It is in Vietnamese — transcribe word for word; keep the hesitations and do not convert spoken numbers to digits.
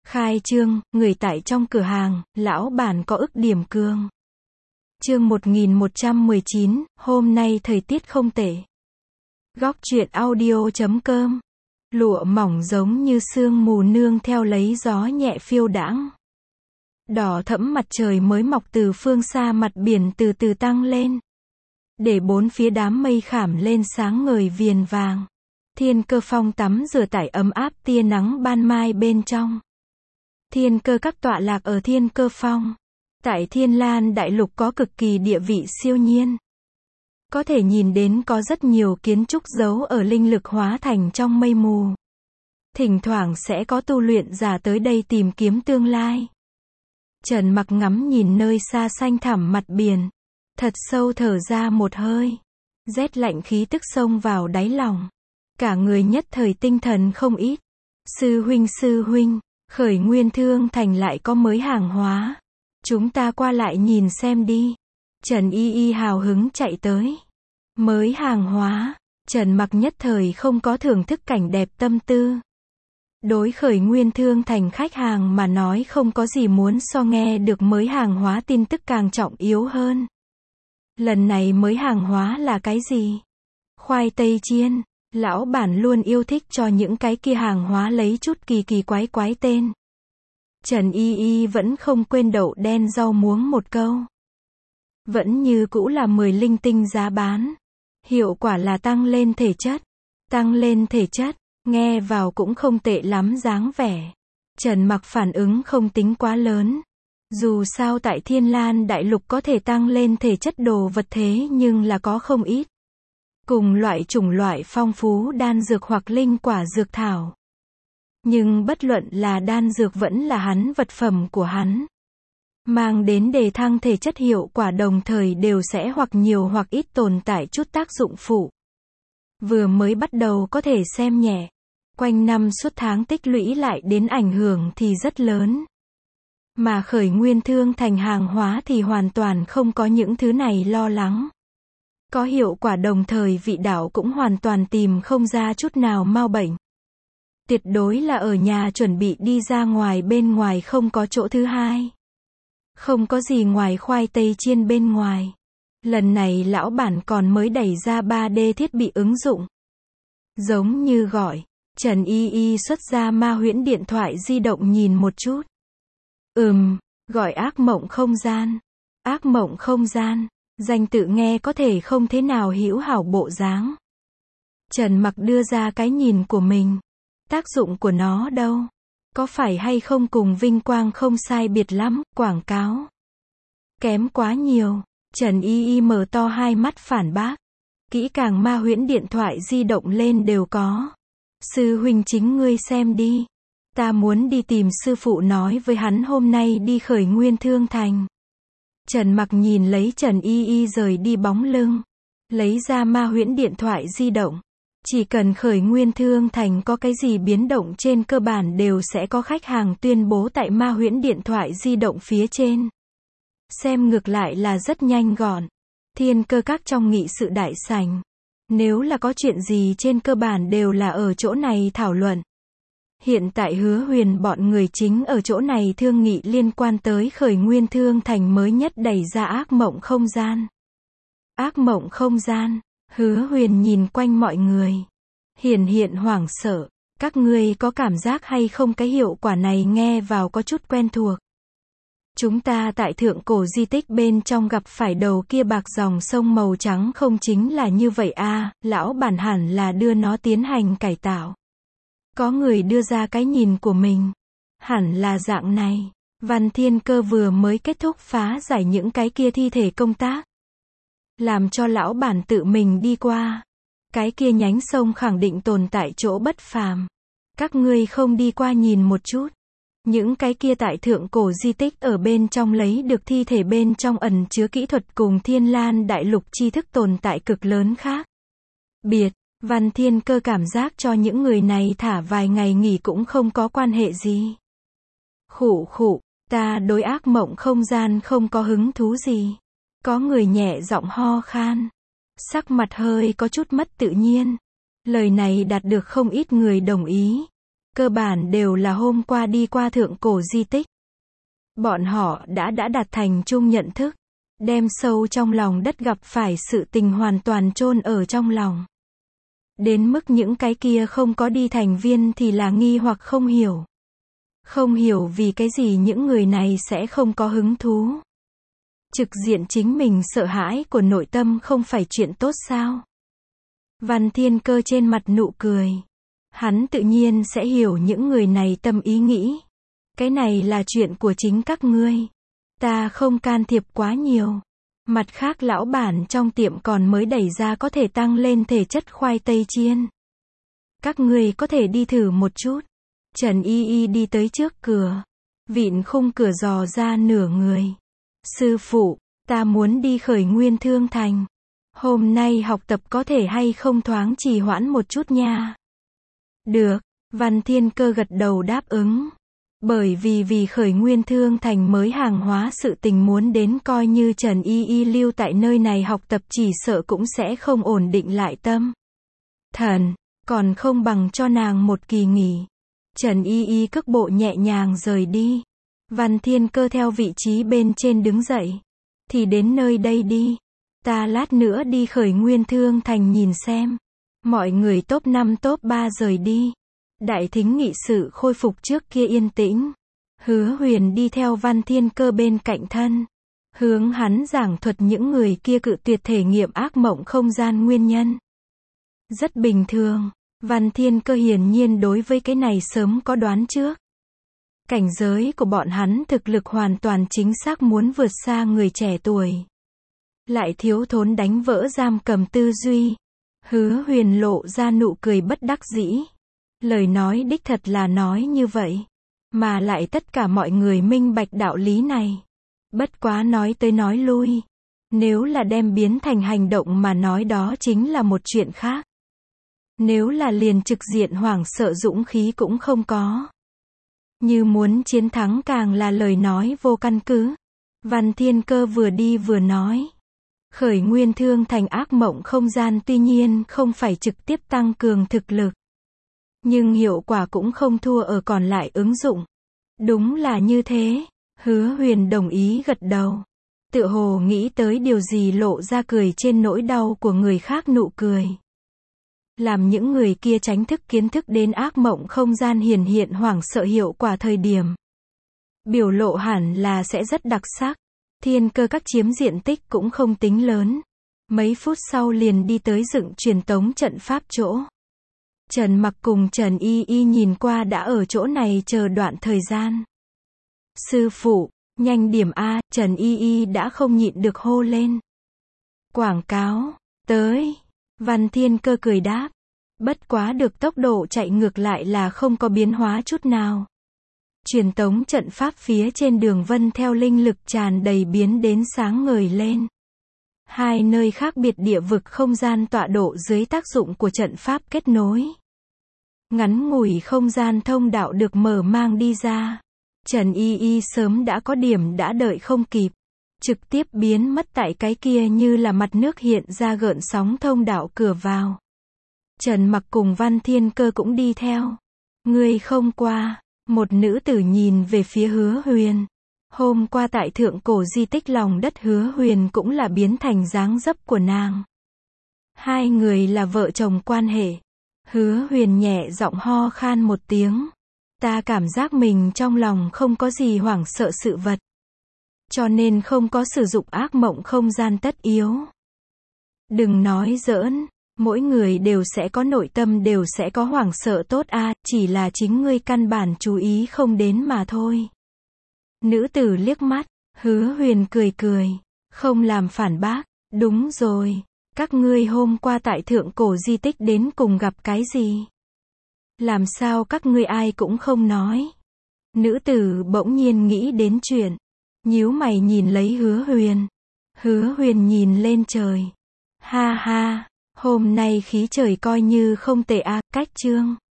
Khai trương, người tại trong cửa hàng, lão bản có ức điểm cường. Chương một nghìn một trăm mười chín, hôm nay thời tiết không tệ. Góc truyện audio chấm com. Lụa mỏng giống như sương mù nương theo lấy gió nhẹ phiêu đãng. Đỏ thẫm mặt trời mới mọc từ phương xa, mặt biển từ từ tăng lên, để bốn phía đám mây khảm lên sáng ngời viền vàng. Thiên Cơ Phong tắm rửa tải ấm áp tia nắng ban mai bên trong. Thiên Cơ Các tọa lạc ở Thiên Cơ Phong. Tại Thiên Lan Đại Lục có cực kỳ địa vị siêu nhiên. Có thể nhìn đến có rất nhiều kiến trúc giấu ở linh lực hóa thành trong mây mù. Thỉnh thoảng sẽ có tu luyện giả tới đây tìm kiếm tương lai. Trần Mặc ngắm nhìn nơi xa xanh thẳm mặt biển, thật sâu thở ra một hơi. Rét lạnh khí tức xông vào đáy lòng. Cả người nhất thời tinh thần không ít. Sư huynh sư huynh, Khởi Nguyên Thương Thành lại có mới hàng hóa. Chúng ta qua lại nhìn xem đi. Trần Y Y hào hứng chạy tới. Mới hàng hóa, Trần Mặc nhất thời không có thưởng thức cảnh đẹp tâm tư. Đối Khởi Nguyên Thương Thành khách hàng mà nói không có gì muốn so nghe được mới hàng hóa tin tức càng trọng yếu hơn. Lần này mới hàng hóa là cái gì? Khoai tây chiên. Lão bản luôn yêu thích cho những cái kia hàng hóa lấy chút kỳ kỳ quái quái tên. Trần Y Y vẫn không quên đậu đen rau muống một câu. Vẫn như cũ là mười linh tinh giá bán. Hiệu quả là tăng lên thể chất. Tăng lên thể chất, nghe vào cũng không tệ lắm dáng vẻ. Trần Mặc phản ứng không tính quá lớn. Dù sao tại Thiên Lan Đại Lục có thể tăng lên thể chất đồ vật thế nhưng là có không ít. Cùng loại chủng loại phong phú đan dược hoặc linh quả dược thảo. Nhưng bất luận là đan dược vẫn là hắn vật phẩm của hắn, mang đến đề thăng thể chất hiệu quả đồng thời đều sẽ hoặc nhiều hoặc ít tồn tại chút tác dụng phụ. Vừa mới bắt đầu có thể xem nhẹ, quanh năm suốt tháng tích lũy lại đến ảnh hưởng thì rất lớn. Mà Khởi Nguyên Thương Thành hàng hóa thì hoàn toàn không có những thứ này lo lắng. Có hiệu quả đồng thời vị đạo cũng hoàn toàn tìm không ra chút nào mau bệnh. Tuyệt đối là ở nhà chuẩn bị đi ra ngoài, bên ngoài không có chỗ thứ hai. Không có gì ngoài khoai tây chiên bên ngoài. Lần này lão bản còn mới đẩy ra ba D thiết bị ứng dụng. Giống như gọi, Trần Y Y xuất ra ma huyễn điện thoại di động nhìn một chút. Ừm, gọi ác mộng không gian. Ác mộng không gian. Danh tự nghe có thể không thế nào hữu hảo bộ dáng. Trần Mặc đưa ra cái nhìn của mình. Tác dụng của nó đâu? Có phải hay không cùng vinh quang không sai biệt lắm, quảng cáo? Kém quá nhiều. Trần Y Y mở to hai mắt phản bác. Kỹ càng ma huyễn điện thoại di động lên đều có. Sư huynh chính ngươi xem đi. Ta muốn đi tìm sư phụ nói với hắn hôm nay đi Khởi Nguyên Thương Thành. Trần Mặc nhìn lấy Trần Y Y rời đi bóng lưng. Lấy ra ma huyễn điện thoại di động. Chỉ cần Khởi Nguyên Thương Thành có cái gì biến động trên cơ bản đều sẽ có khách hàng tuyên bố tại ma huyễn điện thoại di động phía trên. Xem ngược lại là rất nhanh gọn. Thiên Cơ Các trong nghị sự đại sảnh. Nếu là có chuyện gì trên cơ bản đều là ở chỗ này thảo luận. Hiện tại Hứa Huyền bọn người chính ở chỗ này thương nghị liên quan tới Khởi Nguyên Thương Thành mới nhất đẩy ra ác mộng không gian. Ác mộng không gian. Hứa Huyền nhìn quanh mọi người. Hiển hiện hoảng sợ. Các ngươi có cảm giác hay không cái hiệu quả này nghe vào có chút quen thuộc. Chúng ta tại thượng cổ di tích bên trong gặp phải đầu kia bạc dòng sông màu trắng không chính là như vậy à, lão bản hẳn là đưa nó tiến hành cải tạo. Có người đưa ra cái nhìn của mình. Hẳn là dạng này. Văn Thiên Cơ vừa mới kết thúc phá giải những cái kia thi thể công tác. Làm cho lão bản tự mình đi qua. Cái kia nhánh sông khẳng định tồn tại chỗ bất phàm. Các ngươi không đi qua nhìn một chút. Những cái kia tại thượng cổ di tích ở bên trong lấy được thi thể bên trong ẩn chứa kỹ thuật cùng Thiên Lan Đại Lục tri thức tồn tại cực lớn khác biệt. Văn Thiên Cơ cảm giác cho những người này thả vài ngày nghỉ cũng không có quan hệ gì. Khụ khụ, ta đối ác mộng không gian không có hứng thú gì. Có người nhẹ giọng ho khan. Sắc mặt hơi có chút mất tự nhiên. Lời này đạt được không ít người đồng ý. cơ bản đều là hôm qua đi qua thượng cổ di tích. Bọn họ đã đã đạt thành chung nhận thức, đem sâu trong lòng đất gặp phải sự tình hoàn toàn chôn ở trong lòng. Đến mức những cái kia không có đi thành viên thì là nghi hoặc không hiểu. Không hiểu vì cái gì những người này sẽ không có hứng thú. Trực diện chính mình sợ hãi của nội tâm không phải chuyện tốt sao? Văn Thiên Cơ trên mặt nụ cười. Hắn tự nhiên sẽ hiểu những người này tâm ý nghĩ. Cái này là chuyện của chính các ngươi. Ta không can thiệp quá nhiều. Mặt khác lão bản trong tiệm còn mới đẩy ra có thể tăng lên thể chất khoai tây chiên. Các ngươi có thể đi thử một chút. Trần Y Y đi tới trước cửa. Vịn khung cửa dò ra nửa người. Sư phụ, ta muốn đi Khởi Nguyên Thương Thành. Hôm nay học tập có thể hay không thoáng trì hoãn một chút nha. Được, Văn Thiên Cơ gật đầu đáp ứng. Bởi vì vì Khởi Nguyên Thương Thành mới hàng hóa sự tình muốn đến, coi như Trần Y Y lưu tại nơi này học tập chỉ sợ cũng sẽ không ổn định lại tâm. Thần, còn không bằng cho nàng một kỳ nghỉ. Trần Y Y cước bộ nhẹ nhàng rời đi. Văn Thiên Cơ theo vị trí bên trên đứng dậy. Thì đến nơi đây đi. Ta lát nữa đi Khởi Nguyên Thương Thành nhìn xem. Mọi người top năm top ba rời đi. Đại thính nghị sự khôi phục trước kia yên tĩnh. Hứa Huyền đi theo Văn Thiên Cơ bên cạnh thân. Hướng hắn giảng thuật những người kia cự tuyệt thể nghiệm ác mộng không gian nguyên nhân. Rất bình thường. Văn Thiên Cơ hiển nhiên đối với cái này sớm có đoán trước. Cảnh giới của bọn hắn thực lực hoàn toàn chính xác muốn vượt xa người trẻ tuổi. Lại thiếu thốn đánh vỡ giam cầm tư duy. Hứa Huyền lộ ra nụ cười bất đắc dĩ. Lời nói đích thật là nói như vậy. Mà lại tất cả mọi người minh bạch đạo lý này. Bất quá nói tới nói lui. Nếu là đem biến thành hành động mà nói đó chính là một chuyện khác. Nếu là liền trực diện hoảng sợ dũng khí cũng không có. Như muốn chiến thắng càng là lời nói vô căn cứ. Văn Thiên Cơ vừa đi vừa nói. Khởi Nguyên Thương Thành ác mộng không gian tuy nhiên không phải trực tiếp tăng cường thực lực. Nhưng hiệu quả cũng không thua ở còn lại ứng dụng. Đúng là như thế. Hứa Huyền đồng ý gật đầu. Tựa hồ nghĩ tới điều gì lộ ra cười trên nỗi đau của người khác nụ cười. Làm những người kia tránh thức kiến thức đến ác mộng không gian hiển hiện hoảng sợ hiệu quả thời điểm. Biểu lộ hẳn là sẽ rất đặc sắc. Thiên Cơ các chiếm diện tích cũng không tính lớn. Mấy phút sau liền đi tới dựng truyền tống trận pháp chỗ. Trần Mặc cùng Trần Y Y nhìn qua đã ở chỗ này chờ đoạn thời gian. Sư phụ, nhanh điểm A, Trần Y Y đã không nhịn được hô lên. Quảng cáo, tới. Văn Thiên Cơ cười đáp. Bất quá được tốc độ chạy ngược lại là không có biến hóa chút nào. Truyền tống trận pháp phía trên đường vân theo linh lực tràn đầy biến đến sáng ngời lên. Hai nơi khác biệt địa vực không gian tọa độ dưới tác dụng của trận pháp kết nối. Ngắn ngủi không gian thông đạo được mở mang đi ra. Trần Y Y sớm đã có điểm đã đợi không kịp. Trực tiếp biến mất tại cái kia như là mặt nước hiện ra gợn sóng thông đạo cửa vào. Trần Mặc cùng Văn Thiên Cơ cũng đi theo. Ngươi không qua. Một nữ tử nhìn về phía Hứa Huyền. Hôm qua tại thượng cổ di tích lòng đất Hứa Huyền cũng là biến thành dáng dấp của nàng. Hai người là vợ chồng quan hệ. Hứa Huyền nhẹ giọng ho khan một tiếng. Ta cảm giác mình trong lòng không có gì hoảng sợ sự vật. Cho nên không có sử dụng ác mộng không gian tất yếu. Đừng nói giỡn. Mỗi người đều sẽ có nội tâm, đều sẽ có hoảng sợ tốt a, chỉ là chính ngươi căn bản chú ý không đến mà thôi. Nữ tử liếc mắt, Hứa Huyền cười cười, không làm phản bác, đúng rồi, các ngươi hôm qua tại thượng cổ di tích đến cùng gặp cái gì? Làm sao các ngươi ai cũng không nói? Nữ tử bỗng nhiên nghĩ đến chuyện, nhíu mày nhìn lấy Hứa Huyền. Hứa Huyền nhìn lên trời. Ha ha. Hôm nay khí trời coi như không tệ a, cách chương.